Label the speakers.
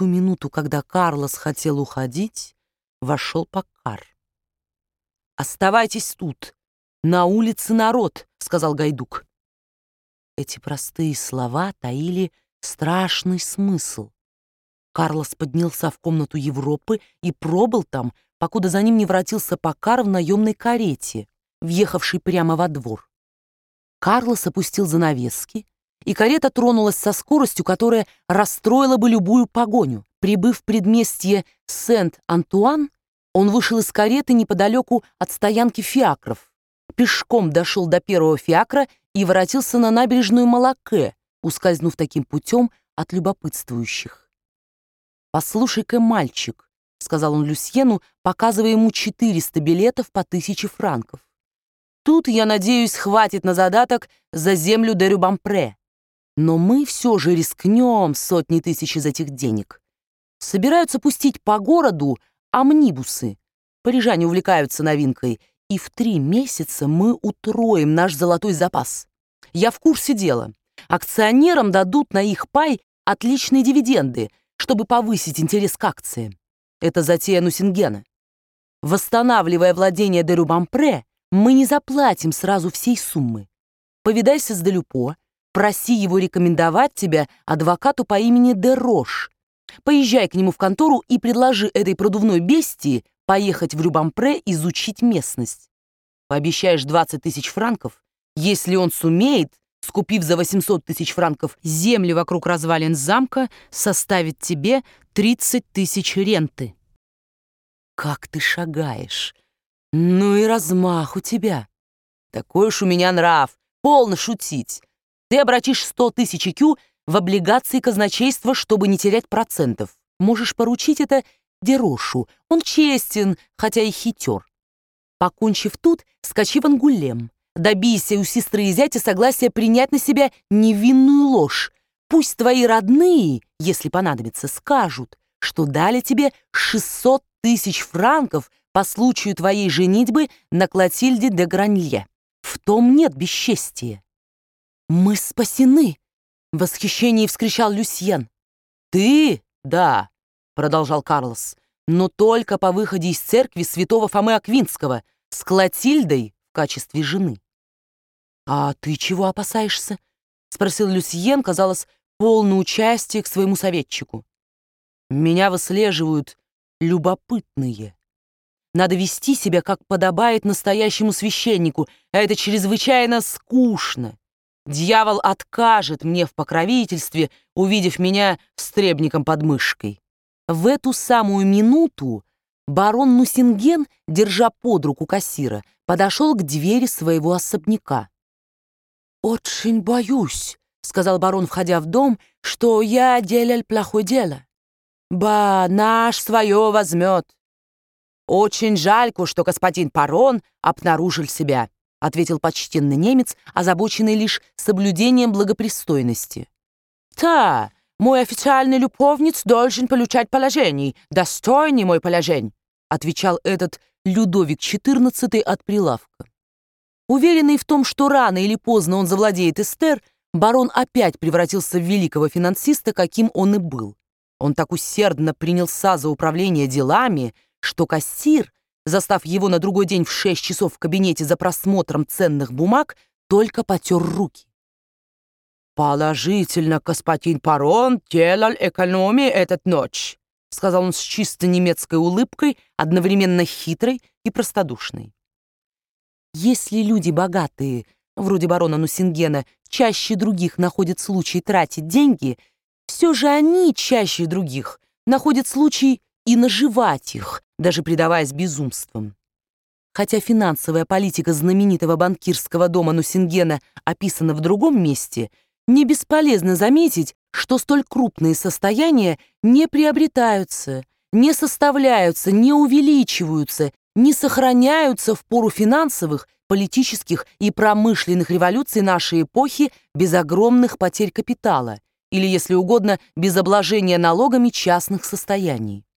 Speaker 1: ту минуту, когда Карлос хотел уходить, вошел Паккар. «Оставайтесь тут, на улице народ», — сказал Гайдук. Эти простые слова таили страшный смысл. Карлос поднялся в комнату Европы и пробыл там, покуда за ним не воротился Паккар в наемной карете, въехавший прямо во двор. Карлос опустил занавески, и карета тронулась со скоростью, которая расстроила бы любую погоню. Прибыв в предместье Сент-Антуан, он вышел из кареты неподалеку от стоянки фиакров, пешком дошел до первого фиакра и воротился на набережную Малакэ, ускользнув таким путем от любопытствующих. «Послушай-ка, мальчик», — сказал он Люсьену, показывая ему 400 билетов по 1000 франков. «Тут, я надеюсь, хватит на задаток за землю де Рюбампре. Но мы все же рискнем сотни тысяч из этих денег. Собираются пустить по городу амнибусы. Парижане увлекаются новинкой, и в 3 месяца мы утроим наш золотой запас. Я в курсе дела. Акционерам дадут на их пай отличные дивиденды, чтобы повысить интерес к акциям. Это затея Нусингена. Восстанавливая владение де Рюбампре, мы не заплатим сразу всей суммы. Повидайся с Делюпо, проси его рекомендовать тебя адвокату по имени де Рош. Поезжай к нему в контору и предложи этой продувной бестии поехать в Рюбампре изучить местность. Пообещаешь 20 000 франков, если он сумеет, скупив за 800 000 франков земли вокруг развалин замка, составит тебе 30 000 ренты. Как ты шагаешь! Ну и размах у тебя. Такой уж у меня нрав, полно шутить. Ты обратишь 100 000 ЭКЮ в облигации казначейства, чтобы не терять процентов. Можешь поручить это Дерошу. Он честен, хотя и хитер. Покончив тут, скачи в Ангулем. Добейся у сестры и зятя согласия принять на себя невинную ложь. Пусть твои родные, если понадобится, скажут, что дали тебе 600 000 франков по случаю твоей женитьбы на Клотильде де Гранье. В том нет бесчестия. «Мы спасены!» — в восхищении вскричал Люсьен. «Ты? Да», — продолжал Карлос, «но только по выходе из церкви святого Фомы Аквинского с Клотильдой в качестве жены». «А ты чего опасаешься?» — спросил Люсьен, казалось, полное участие к своему советчику. «Меня выслеживают любопытные. Надо вести себя, как подобает настоящему священнику, а это чрезвычайно скучно. Дьявол откажет мне в покровительстве, увидев меня встребником под мышкой». В эту самую минуту барон Нусинген, держа под руку кассира, подошел к двери своего особняка. «Очень боюсь», — сказал барон, входя в дом, — «что я делал плохое дело. Ба, наш свое возьмет». «Очень жалько, что господин Парон обнаружил себя», — ответил почтенный немец, озабоченный лишь соблюдением благопристойности. «Да, мой официальный любовниц должен получать положение, достойный мой положение», — отвечал этот Людовик XIV от прилавка. Уверенный в том, что рано или поздно он завладеет Эстер, барон опять превратился в великого финансиста, каким он и был. Он так усердно принялся за управление делами, что кассир, застав его на другой день в 6 часов в кабинете за просмотром ценных бумаг, только потер руки. «Положительно, господин Парон делал экономии этот ночь», — сказал он с чисто немецкой улыбкой, одновременно хитрой и простодушной. Если люди богатые, вроде барона Нусингена, чаще других находят случай тратить деньги, все же они чаще других находят случай и наживать их, даже предаваясь безумствам. Хотя финансовая политика знаменитого банкирского дома Нусингена описана в другом месте, не бесполезно заметить, что столь крупные состояния не приобретаются, не составляются, не увеличиваются, не сохраняются в пору финансовых, политических и промышленных революций нашей эпохи без огромных потерь капитала или, если угодно, без обложения налогами частных состояний.